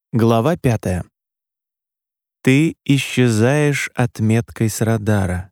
Глава 5. Ты исчезаешь отметкой с радара.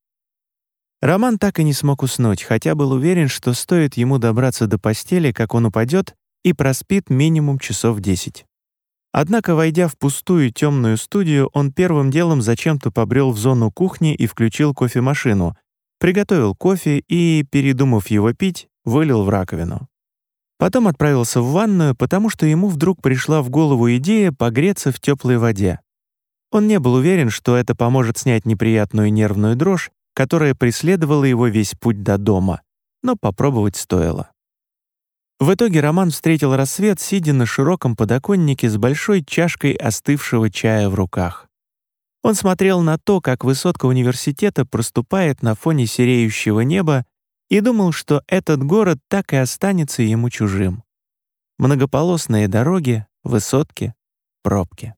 Роман так и не смог уснуть, хотя был уверен, что стоит ему добраться до постели, как он упадет и проспит минимум часов 10. Однако, войдя в пустую темную студию, он первым делом зачем-то побрел в зону кухни и включил кофемашину, приготовил кофе и, передумав его пить, вылил в раковину. Потом отправился в ванную, потому что ему вдруг пришла в голову идея погреться в теплой воде. Он не был уверен, что это поможет снять неприятную нервную дрожь, которая преследовала его весь путь до дома, но попробовать стоило. В итоге Роман встретил рассвет, сидя на широком подоконнике с большой чашкой остывшего чая в руках. Он смотрел на то, как высотка университета проступает на фоне сереющего неба, и думал, что этот город так и останется ему чужим. Многополосные дороги, высотки, пробки.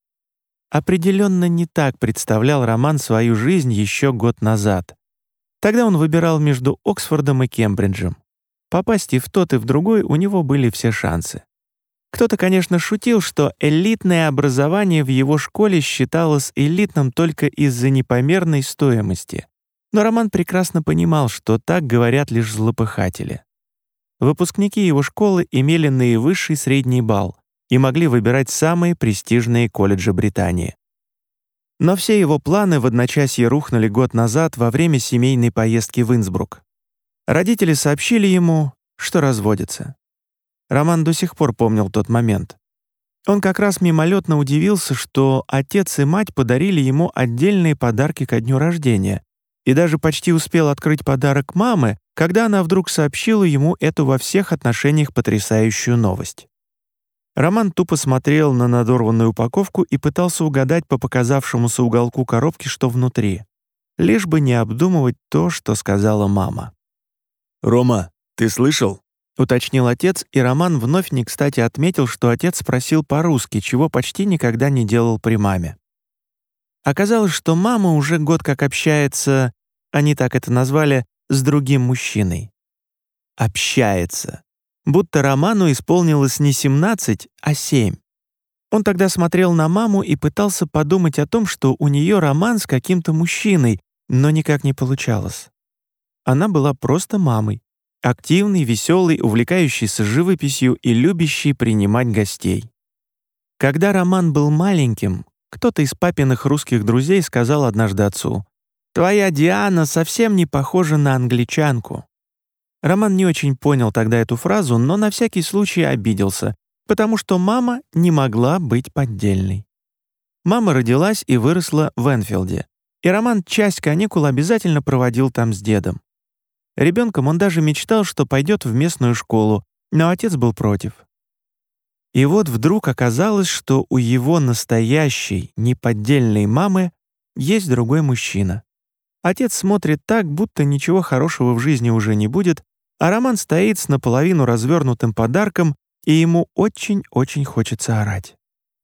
Определенно не так представлял Роман свою жизнь еще год назад. Тогда он выбирал между Оксфордом и Кембриджем. Попасть и в тот, и в другой у него были все шансы. Кто-то, конечно, шутил, что элитное образование в его школе считалось элитным только из-за непомерной стоимости. Но Роман прекрасно понимал, что так говорят лишь злопыхатели. Выпускники его школы имели наивысший средний балл и могли выбирать самые престижные колледжи Британии. Но все его планы в одночасье рухнули год назад во время семейной поездки в Инсбрук. Родители сообщили ему, что разводятся. Роман до сих пор помнил тот момент. Он как раз мимолетно удивился, что отец и мать подарили ему отдельные подарки ко дню рождения, и даже почти успел открыть подарок мамы, когда она вдруг сообщила ему эту во всех отношениях потрясающую новость. Роман тупо смотрел на надорванную упаковку и пытался угадать по показавшемуся уголку коробки, что внутри, лишь бы не обдумывать то, что сказала мама. «Рома, ты слышал?» — уточнил отец, и Роман вновь не кстати отметил, что отец спросил по-русски, чего почти никогда не делал при маме. Оказалось, что мама уже год как общается, они так это назвали, с другим мужчиной. Общается. Будто Роману исполнилось не 17, а 7. Он тогда смотрел на маму и пытался подумать о том, что у нее роман с каким-то мужчиной, но никак не получалось. Она была просто мамой, активной, веселой, увлекающейся живописью и любящей принимать гостей. Когда Роман был маленьким, кто-то из папиных русских друзей сказал однажды отцу: «Твоя Диана совсем не похожа на англичанку». Роман не очень понял тогда эту фразу, но на всякий случай обиделся, потому что мама не могла быть поддельной. Мама родилась и выросла в Энфилде, и Роман часть каникул обязательно проводил там с дедом. Ребенком он даже мечтал, что пойдет в местную школу, но отец был против. И вот вдруг оказалось, что у его настоящей, неподдельной мамы есть другой мужчина. Отец смотрит так, будто ничего хорошего в жизни уже не будет, а Роман стоит с наполовину развернутым подарком, и ему очень-очень хочется орать.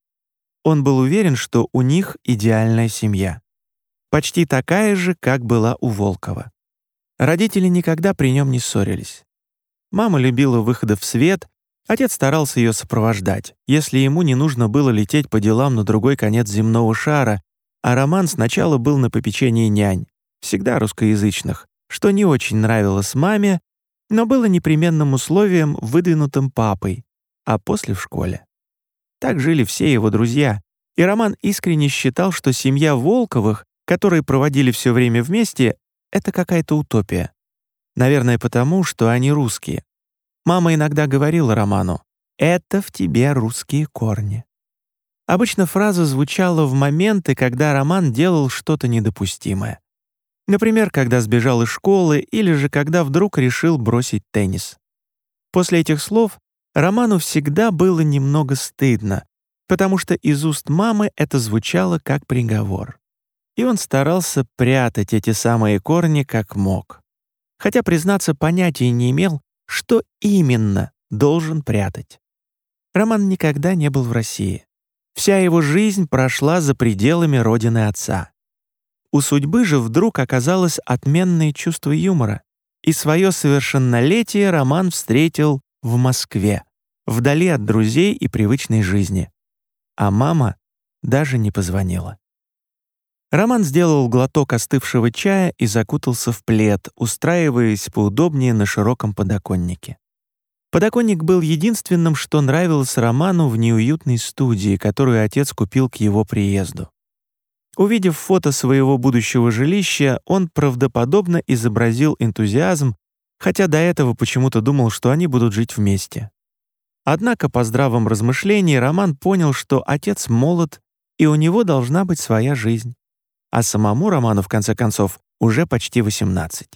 Он был уверен, что у них идеальная семья. Почти такая же, как была у Волкова. Родители никогда при нем не ссорились. Мама любила выходы в свет, отец старался ее сопровождать, если ему не нужно было лететь по делам на другой конец земного шара, а Роман сначала был на попечении нянь, всегда русскоязычных, что не очень нравилось маме, но было непременным условием, выдвинутым папой, а после в школе. Так жили все его друзья, и Роман искренне считал, что семья Волковых, которые проводили все время вместе, это какая-то утопия. Наверное, потому, что они русские. Мама иногда говорила Роману: «Это в тебе русские корни». Обычно фраза звучала в моменты, когда Роман делал что-то недопустимое. Например, когда сбежал из школы или же когда вдруг решил бросить теннис. После этих слов Роману всегда было немного стыдно, потому что из уст мамы это звучало как приговор. И он старался прятать эти самые корни как мог. Хотя, признаться, понятия не имел, что именно должен прятать. Роман никогда не был в России. Вся его жизнь прошла за пределами родины отца. У судьбы же вдруг оказалось отменное чувство юмора, и свое совершеннолетие Роман встретил в Москве, вдали от друзей и привычной жизни. а мама даже не позвонила. Роман сделал глоток остывшего чая и закутался в плед, устраиваясь поудобнее на широком подоконнике. Подоконник был единственным, что нравилось Роману в неуютной студии, которую отец купил к его приезду. Увидев фото своего будущего жилища, он правдоподобно изобразил энтузиазм, хотя до этого почему-то думал, что они будут жить вместе. Однако по здравом размышлении Роман понял, что отец молод, и у него должна быть своя жизнь. А самому Роману, в конце концов, уже почти 18.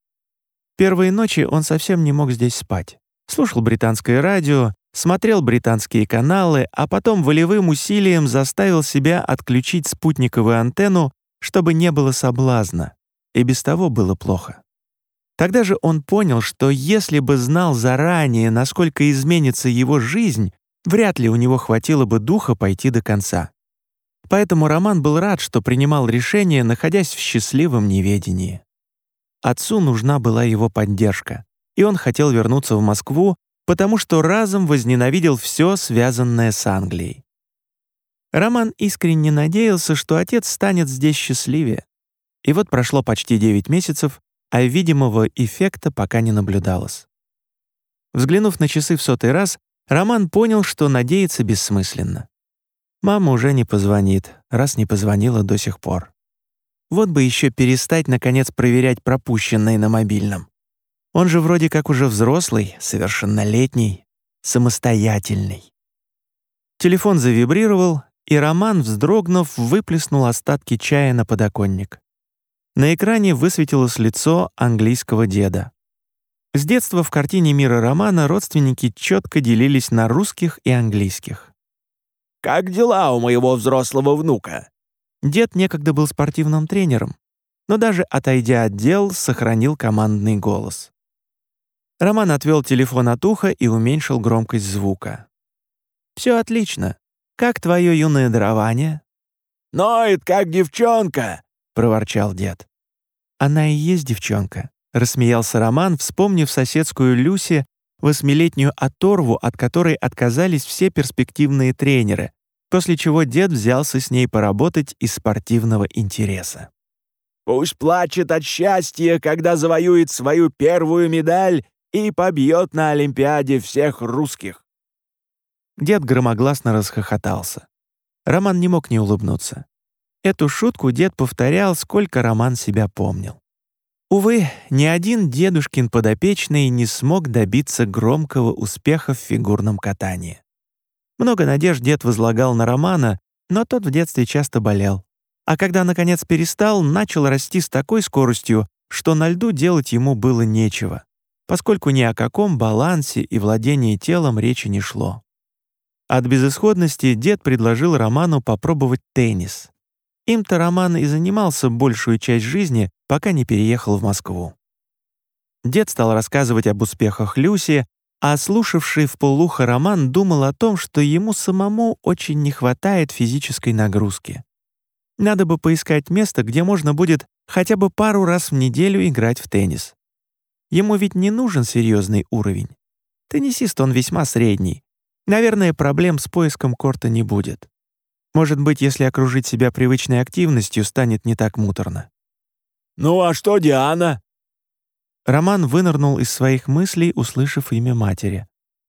Первые ночи он совсем не мог здесь спать. Слушал британское радио, смотрел британские каналы, а потом волевым усилием заставил себя отключить спутниковую антенну, чтобы не было соблазна, и без того было плохо. Тогда же он понял, что если бы знал заранее, насколько изменится его жизнь, вряд ли у него хватило бы духа пойти до конца. Поэтому Роман был рад, что принимал решение, находясь в счастливом неведении. Отцу нужна была его поддержка, и он хотел вернуться в Москву, потому что разом возненавидел все, связанное с Англией. Роман искренне надеялся, что отец станет здесь счастливее. И вот прошло почти 9 месяцев, а видимого эффекта пока не наблюдалось. Взглянув на часы в 100-й раз, Роман понял, что надеяться бессмысленно. Мама уже не позвонит, раз не позвонила до сих пор. Вот бы еще перестать, наконец, проверять пропущенные на мобильном. Он же вроде как уже взрослый, совершеннолетний, самостоятельный. Телефон завибрировал, и Роман, вздрогнув, выплеснул остатки чая на подоконник. На экране высветилось лицо английского деда. С детства в картине мира Романа родственники четко делились на русских и английских. «Как дела у моего взрослого внука?» Дед некогда был спортивным тренером, но даже отойдя от дел, сохранил командный голос. Роман отвел телефон от уха и уменьшил громкость звука. «Все отлично. Как твое юное дарование?» «Ноет, как девчонка!» — проворчал дед. «Она и есть девчонка», — рассмеялся Роман, вспомнив соседскую Люси, 8-летнюю оторву, от которой отказались все перспективные тренеры, после чего дед взялся с ней поработать из спортивного интереса. «Пусть плачет от счастья, когда завоюет свою первую медаль и побьет на Олимпиаде всех русских». Дед громогласно расхохотался. Роман не мог не улыбнуться. Эту шутку дед повторял, сколько Роман себя помнил. Увы, ни один дедушкин подопечный не смог добиться громкого успеха в фигурном катании. Много надежд дед возлагал на Романа, но тот в детстве часто болел. А когда, наконец, перестал, начал расти с такой скоростью, что на льду делать ему было нечего, поскольку ни о каком балансе и владении телом речи не шло. От безысходности дед предложил Роману попробовать теннис. Им-то Роман и занимался большую часть жизни, пока не переехал в Москву. Дед стал рассказывать об успехах Люси, а слушавший вполуха Роман думал о том, что ему самому очень не хватает физической нагрузки. Надо бы поискать место, где можно будет хотя бы пару раз в неделю играть в теннис. Ему ведь не нужен серьезный уровень. Теннисист он весьма средний. Наверное, проблем с поиском корта не будет. Может быть, если окружить себя привычной активностью, станет не так муторно. «Ну а что Диана?» Роман вынырнул из своих мыслей, услышав имя матери.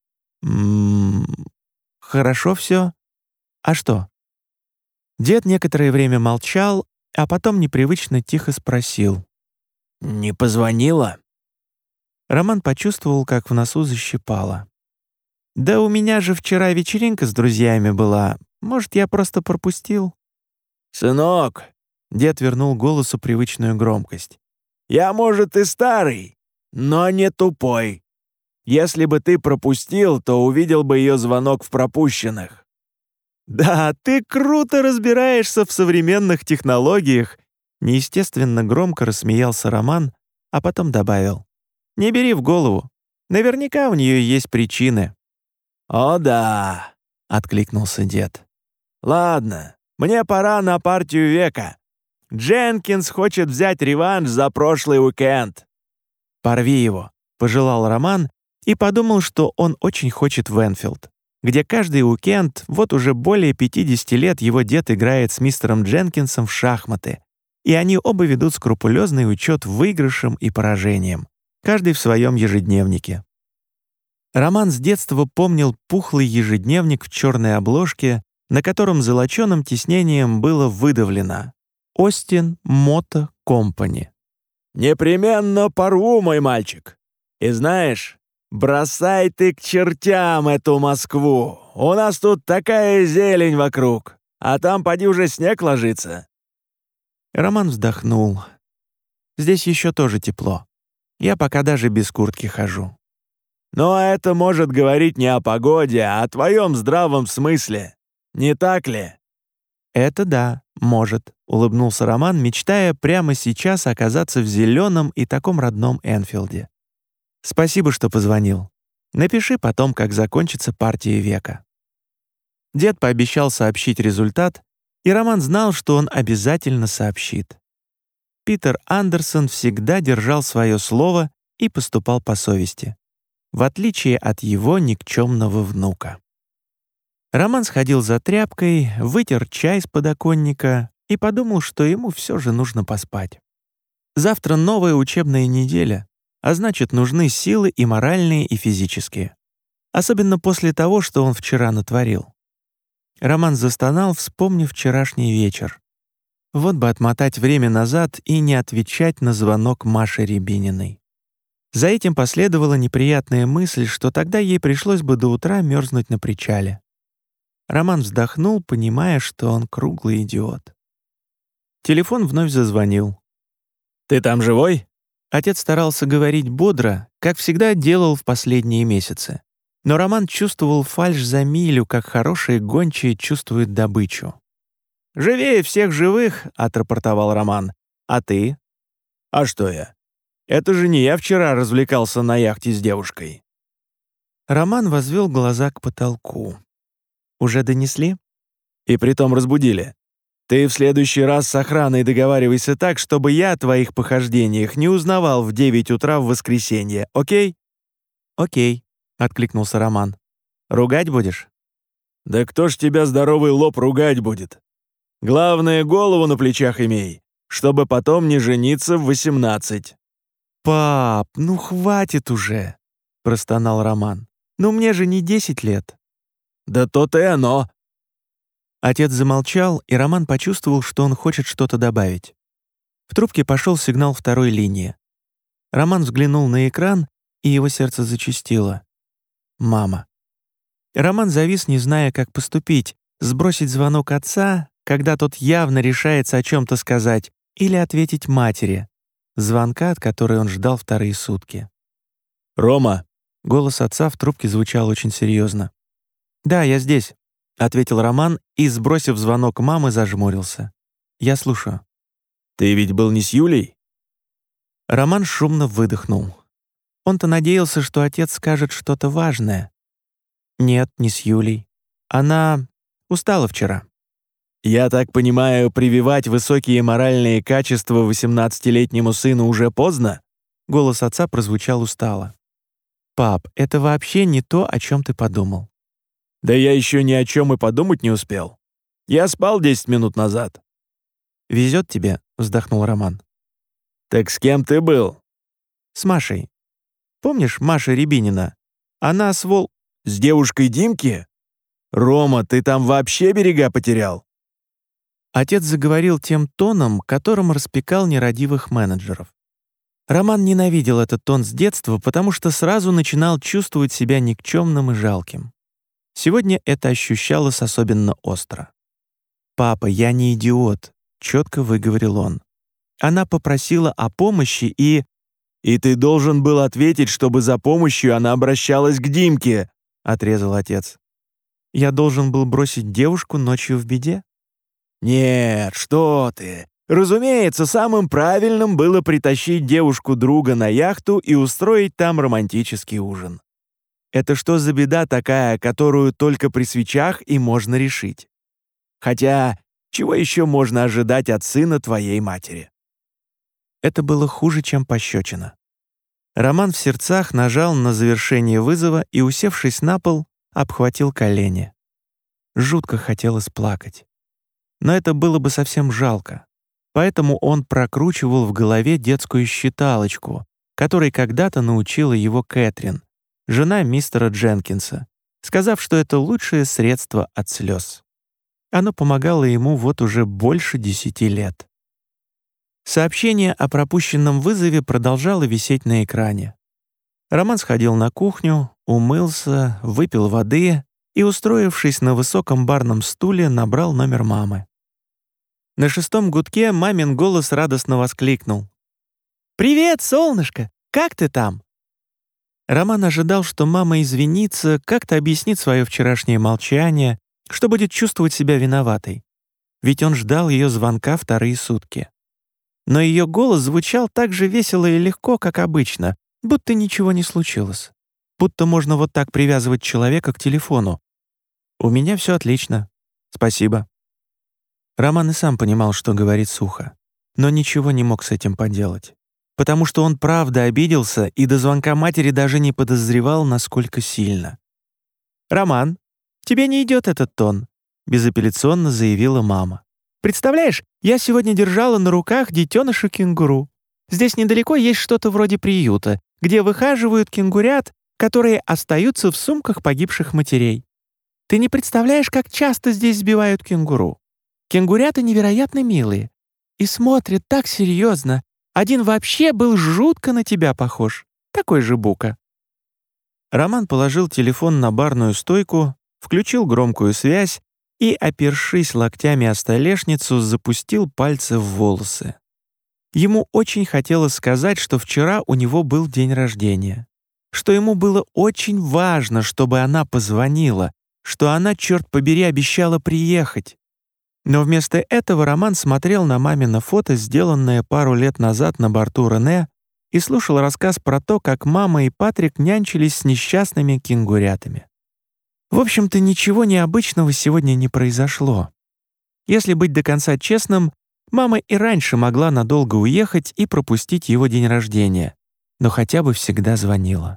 Хорошо все. А что?» Дед некоторое время молчал, а потом непривычно тихо спросил. «Не позвонила?» Роман почувствовал, как в носу защипало. «Да у меня же вчера вечеринка с друзьями была. Может, я просто пропустил?» «Сынок», — дед вернул голосу привычную громкость. «Я, может, и старый, но не тупой. Если бы ты пропустил, то увидел бы ее звонок в пропущенных». «Да, ты круто разбираешься в современных технологиях!» Неестественно громко рассмеялся Роман, а потом добавил. «Не бери в голову. Наверняка у нее есть причины». «О да», — откликнулся дед. «Ладно, мне пора на партию века. Дженкинс хочет взять реванш за прошлый уикенд». «Порви его», — пожелал Роман и подумал, что он очень хочет в Энфилд. где каждый уикенд, вот уже более 50 лет, его дед играет с мистером Дженкинсом в шахматы, и они оба ведут скрупулезный учет выигрышем и поражением, каждый в своем ежедневнике. Роман с детства помнил пухлый ежедневник в черной обложке, на котором золоченым тиснением было выдавлено «Остин Мото Компани». «Непременно порву, мой мальчик. И знаешь, бросай ты к чертям эту Москву. У нас тут такая зелень вокруг, а там поди уже снег ложится». Роман вздохнул. «Здесь еще тоже тепло. Я пока даже без куртки хожу». «Но это может говорить не о погоде, а о твоем здравом смысле. Не так ли?» «Это да, может», — улыбнулся Роман, мечтая прямо сейчас оказаться в зеленом и таком родном Энфилде. «Спасибо, что позвонил. Напиши потом, как закончится партия века». Дед пообещал сообщить результат, и Роман знал, что он обязательно сообщит. Питер Андерсон всегда держал свое слово и поступал по совести, в отличие от его никчемного внука. Роман сходил за тряпкой, вытер чай с подоконника и подумал, что ему все же нужно поспать. Завтра новая учебная неделя, а значит, нужны силы и моральные, и физические. Особенно после того, что он вчера натворил. Роман застонал, вспомнив вчерашний вечер. Вот бы отмотать время назад и не отвечать на звонок Маши Рябининой. За этим последовала неприятная мысль, что тогда ей пришлось бы до утра мерзнуть на причале. Роман вздохнул, понимая, что он круглый идиот. Телефон вновь зазвонил. «Ты там живой?» Отец старался говорить бодро, как всегда делал в последние месяцы. Но Роман чувствовал фальшь за милю, как хорошие гончие чувствуют добычу. «Живее всех живых», — отрапортовал Роман. «А ты?» «А что я? Это же не я вчера развлекался на яхте с девушкой». Роман возвел глаза к потолку. «Уже донесли?» «И притом разбудили. Ты в следующий раз с охраной договаривайся так, чтобы я о твоих похождениях не узнавал в 9 утра в воскресенье, окей?» «Окей», — откликнулся Роман. «Ругать будешь?» «Да кто ж тебя здоровый лоб ругать будет? Главное, голову на плечах имей, чтобы потом не жениться в 18». «Пап, ну хватит уже», — простонал Роман. «Ну мне же не 10 лет». «Да то-то и оно». Отец замолчал, и Роман почувствовал, что он хочет что-то добавить. В трубке пошел сигнал второй линии. Роман взглянул на экран, и его сердце зачастило. «Мама». Роман завис, не зная, как поступить, сбросить звонок отца, когда тот явно решается о чем-то сказать, или ответить матери, звонка, от которой он ждал вторые сутки. «Рома». Голос отца в трубке звучал очень серьезно. «Да, я здесь», — ответил Роман и, сбросив звонок мамы, зажмурился. «Я слушаю». «Ты ведь был не с Юлей?» Роман шумно выдохнул. Он-то надеялся, что отец скажет что-то важное. «Нет, не с Юлей. Она устала вчера». «Я так понимаю, прививать высокие моральные качества 18-летнему сыну уже поздно?» Голос отца прозвучал устало. «Пап, это вообще не то, о чем ты подумал». «Да я еще ни о чем и подумать не успел. Я спал 10 минут назад». «Везет тебе», — вздохнул Роман. «Так с кем ты был?» «С Машей. Помнишь Маша Рябинина? Она С девушкой Димки? Рома, ты там вообще берега потерял?» Отец заговорил тем тоном, которым распекал нерадивых менеджеров. Роман ненавидел этот тон с детства, потому что сразу начинал чувствовать себя никчемным и жалким. Сегодня это ощущалось особенно остро. «Папа, я не идиот», — четко выговорил он. Она попросила о помощи и... «И ты должен был ответить, чтобы за помощью она обращалась к Димке», — отрезал отец. Я должен был бросить девушку ночью в беде? «Нет, что ты. Разумеется, самым правильным было притащить девушку друга на яхту и устроить там романтический ужин. Это что за беда такая, которую только при свечах и можно решить? Хотя, чего еще можно ожидать от сына твоей матери?» Это было хуже, чем пощечина. Роман в сердцах нажал на завершение вызова и, усевшись на пол, обхватил колени. Жутко хотелось плакать. Но это было бы совсем жалко. Поэтому он прокручивал в голове детскую считалочку, которой когда-то научила его Кэтрин, жена мистера Дженкинса, сказав, что это лучшее средство от слез. Оно помогало ему вот уже больше 10 лет. Сообщение о пропущенном вызове продолжало висеть на экране. Роман сходил на кухню, умылся, выпил воды и, устроившись на высоком барном стуле, набрал номер мамы. На 6-м гудке мамин голос радостно воскликнул: «Привет, солнышко! Как ты там?» Роман ожидал, что мама извинится, как-то объяснит свое вчерашнее молчание, что будет чувствовать себя виноватой. Ведь он ждал ее звонка 2 сутки. Но ее голос звучал так же весело и легко, как обычно, будто ничего не случилось. Будто можно вот так привязывать человека к телефону. «У меня все отлично. Спасибо». Роман и сам понимал, что говорит сухо, но ничего не мог с этим поделать, потому что он правда обиделся и до звонка матери даже не подозревал, насколько сильно. «Роман, тебе не идет этот тон», — безапелляционно заявила мама. «Представляешь, я сегодня держала на руках детеныша кенгуру. Здесь недалеко есть что-то вроде приюта, где выхаживают кенгурят, которые остаются в сумках погибших матерей. Ты не представляешь, как часто здесь сбивают кенгуру. Кенгурята невероятно милые и смотрят так серьезно. Один вообще был жутко на тебя похож, такой же бука». Роман положил телефон на барную стойку, включил громкую связь и, опершись локтями о столешницу, запустил пальцы в волосы. Ему очень хотелось сказать, что вчера у него был день рождения, что ему было очень важно, чтобы она позвонила, что она, черт побери, обещала приехать. Но вместо этого Роман смотрел на мамино фото, сделанное пару лет назад на борту Рене, и слушал рассказ про то, как мама и Патрик нянчились с несчастными кенгурятами. В общем-то, ничего необычного сегодня не произошло. Если быть до конца честным, мама и раньше могла надолго уехать и пропустить его день рождения, но хотя бы всегда звонила.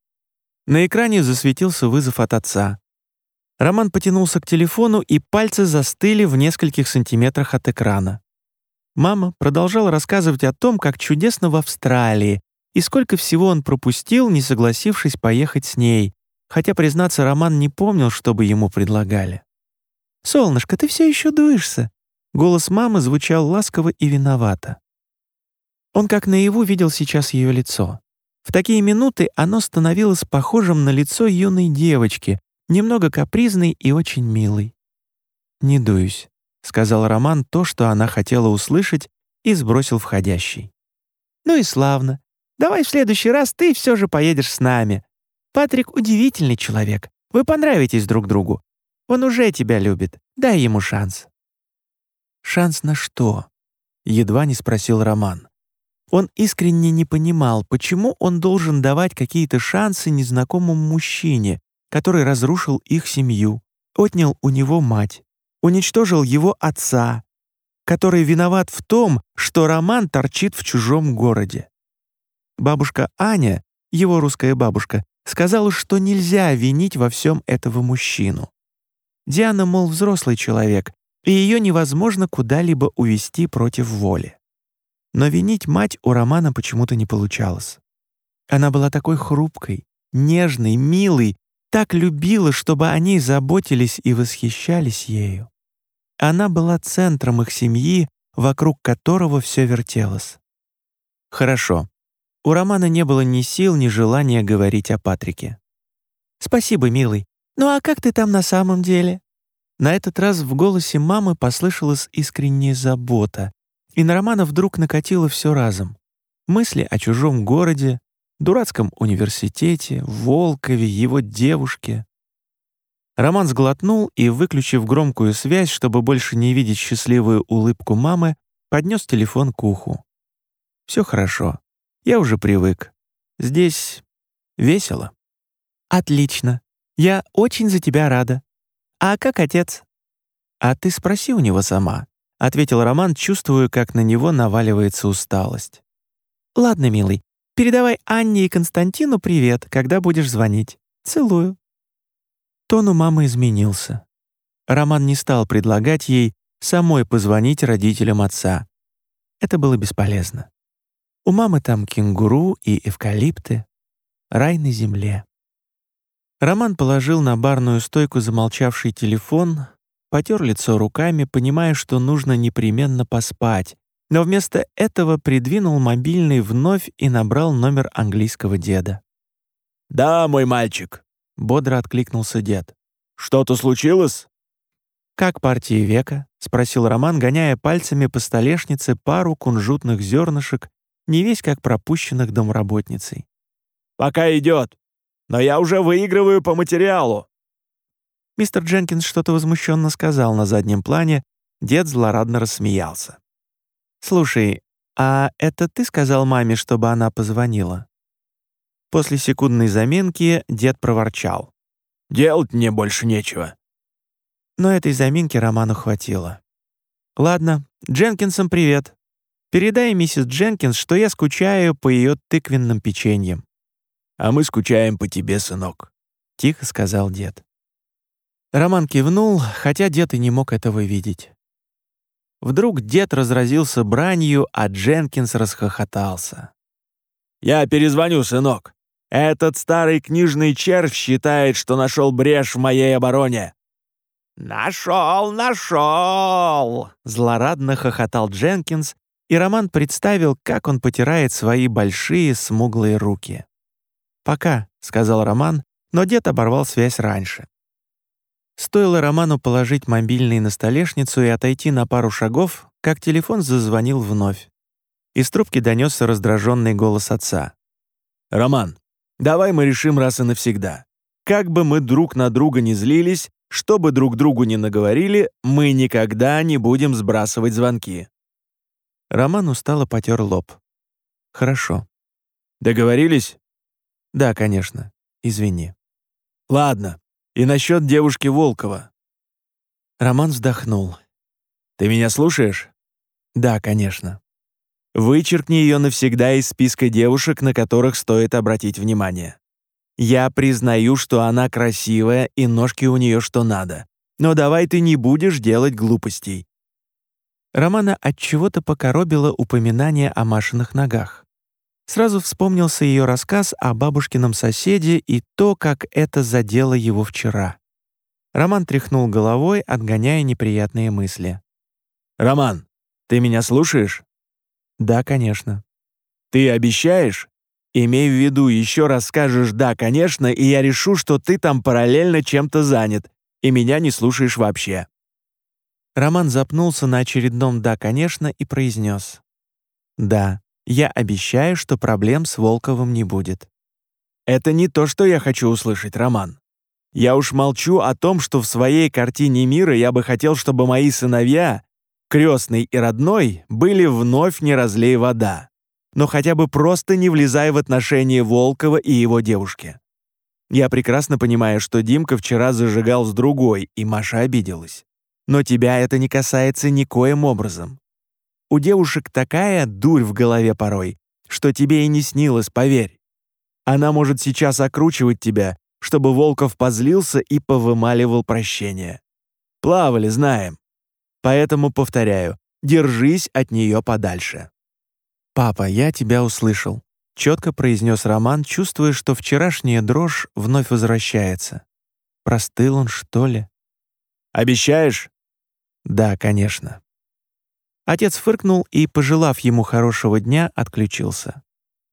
На экране засветился вызов от отца. Роман потянулся к телефону, и пальцы застыли в нескольких сантиметрах от экрана. Мама продолжала рассказывать о том, как чудесно в Австралии, и сколько всего он пропустил, не согласившись поехать с ней, хотя, признаться, Роман не помнил, чтобы ему предлагали. «Солнышко, ты все еще дуешься?» Голос мамы звучал ласково и виновато. Он как наяву видел сейчас ее лицо. В такие минуты оно становилось похожим на лицо юной девочки, немного капризной и очень милой. «Не дуюсь», — сказал Роман то, что она хотела услышать, и сбросил входящий. «Ну и славно. Давай в следующий раз ты все же поедешь с нами. Патрик удивительный человек. Вы понравитесь друг другу. Он уже тебя любит. Дай ему шанс». «Шанс на что?» — едва не спросил Роман. Он искренне не понимал, почему он должен давать какие-то шансы незнакомому мужчине, который разрушил их семью, отнял у него мать, уничтожил его отца, который виноват в том, что Роман торчит в чужом городе. Бабушка Аня, его русская бабушка, сказала, что нельзя винить во всем этого мужчину. Диана, мол, взрослый человек, и ее невозможно куда-либо увести против воли. Но винить мать у Романа почему-то не получалось. Она была такой хрупкой, нежной, милой, так любила, чтобы о ней заботились и восхищались ею. Она была центром их семьи, вокруг которого все вертелось. Хорошо. У Романа не было ни сил, ни желания говорить о Патрике. «Спасибо, милый. Ну а как ты там на самом деле?» На этот раз в голосе мамы послышалась искренняя забота, и на Романа вдруг накатило все разом. Мысли о чужом городе, дурацком университете, Волкове, его девушке. Роман сглотнул и, выключив громкую связь, чтобы больше не видеть счастливую улыбку мамы, поднес телефон к уху. «Все хорошо. Я уже привык. Здесь весело». «Отлично. Я очень за тебя рада. А как отец?» «А ты спроси у него сама», — ответил Роман, чувствуя, как на него наваливается усталость. «Ладно, милый. Передавай Анне и Константину привет, когда будешь звонить. Целую». Тон у мамы изменился. Роман не стал предлагать ей самой позвонить родителям отца. Это было бесполезно. У мамы там кенгуру и эвкалипты. Рай на земле. Роман положил на барную стойку замолчавший телефон, потер лицо руками, понимая, что нужно непременно поспать, но вместо этого придвинул мобильный вновь и набрал номер английского деда. «Да, мой мальчик», — бодро откликнулся дед. «Что-то случилось?» «Как партия века?» — спросил Роман, гоняя пальцами по столешнице пару кунжутных зернышек, не весь как пропущенных домработницей. «Пока идет. Но я уже выигрываю по материалу». Мистер Дженкинс что-то возмущенно сказал на заднем плане, дед злорадно рассмеялся. «Слушай, а это ты сказал маме, чтобы она позвонила?» После секундной заминки дед проворчал. «Делать мне больше нечего». Но этой заминки Роману хватило. «Ладно, Дженкинсам привет. Передай миссис Дженкинс, что я скучаю по ее тыквенным печеньям». «А мы скучаем по тебе, сынок», — тихо сказал дед. Роман кивнул, хотя дед и не мог этого видеть. Вдруг дед разразился бранью, а Дженкинс расхохотался. «Я перезвоню, сынок. Этот старый книжный червь считает, что нашел брешь в моей обороне». «Нашел, нашел!» — злорадно хохотал Дженкинс, и Роман представил, как он потирает свои большие смуглые руки. «Пока», — сказал Роман, но дед оборвал связь раньше. Стоило Роману положить мобильный на столешницу и отойти на пару шагов, как телефон зазвонил вновь. Из трубки донесся раздраженный голос отца. «Роман, давай мы решим раз и навсегда. Как бы мы друг на друга не злились, что бы друг другу не наговорили, мы никогда не будем сбрасывать звонки». Роман устало потер лоб. «Хорошо». «Договорились?» «Да, конечно. Извини». «Ладно. И насчет девушки Волкова». Роман вздохнул. «Ты меня слушаешь?» «Да, конечно». «Вычеркни ее навсегда из списка девушек, на которых стоит обратить внимание. Я признаю, что она красивая и ножки у нее что надо. Но давай ты не будешь делать глупостей». Романа отчего-то покоробило упоминание о Машиных ногах. Сразу вспомнился ее рассказ о бабушкином соседе и то, как это задело его вчера. Роман тряхнул головой, отгоняя неприятные мысли. «Роман, ты меня слушаешь?» «Да, конечно». «Ты обещаешь? Имей в виду, еще раз скажешь «да, конечно», и я решу, что ты там параллельно чем-то занят, и меня не слушаешь вообще». Роман запнулся на очередном «да, конечно» и произнес. «Да, я обещаю, что проблем с Волковым не будет». «Это не то, что я хочу услышать, Роман. Я уж молчу о том, что в своей картине мира я бы хотел, чтобы мои сыновья, крестный и родной, были вновь не разлей вода, но хотя бы просто не влезая в отношения Волкова и его девушки. Я прекрасно понимаю, что Димка вчера зажигал с другой, и Маша обиделась. Но тебя это не касается никоим образом. У девушек такая дурь в голове порой, что тебе и не снилось, поверь. Она может сейчас окручивать тебя, чтобы Волков позлился и повымаливал прощение. Плавали, знаем. Поэтому повторяю, держись от нее подальше». «Папа, я тебя услышал», — четко произнес Роман, чувствуя, что вчерашняя дрожь вновь возвращается. Простыл он, что ли? «Обещаешь?» «Да, конечно». Отец фыркнул и, пожелав ему хорошего дня, отключился.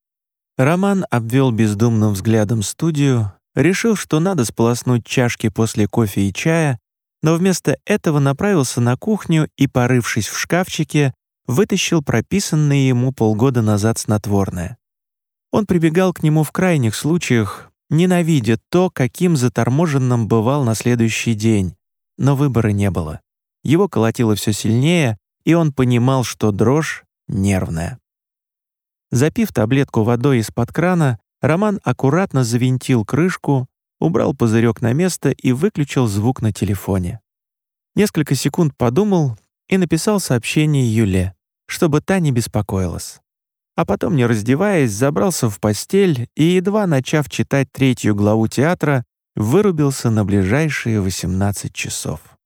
Роман обвел бездумным взглядом студию, решил, что надо сполоснуть чашки после кофе и чая, но вместо этого направился на кухню и, порывшись в шкафчике, вытащил прописанное ему полгода назад снотворное. Он прибегал к нему в крайних случаях, ненавидя то, каким заторможенным бывал на следующий день, но выбора не было. Его колотило все сильнее, и он понимал, что дрожь нервная. Запив таблетку водой из-под крана, Роман аккуратно завинтил крышку, убрал пузырек на место и выключил звук на телефоне. Несколько секунд подумал и написал сообщение Юле, чтобы та не беспокоилась. А потом, не раздеваясь, забрался в постель и, едва начав читать 3-ю главу театра, вырубился на ближайшие 18 часов.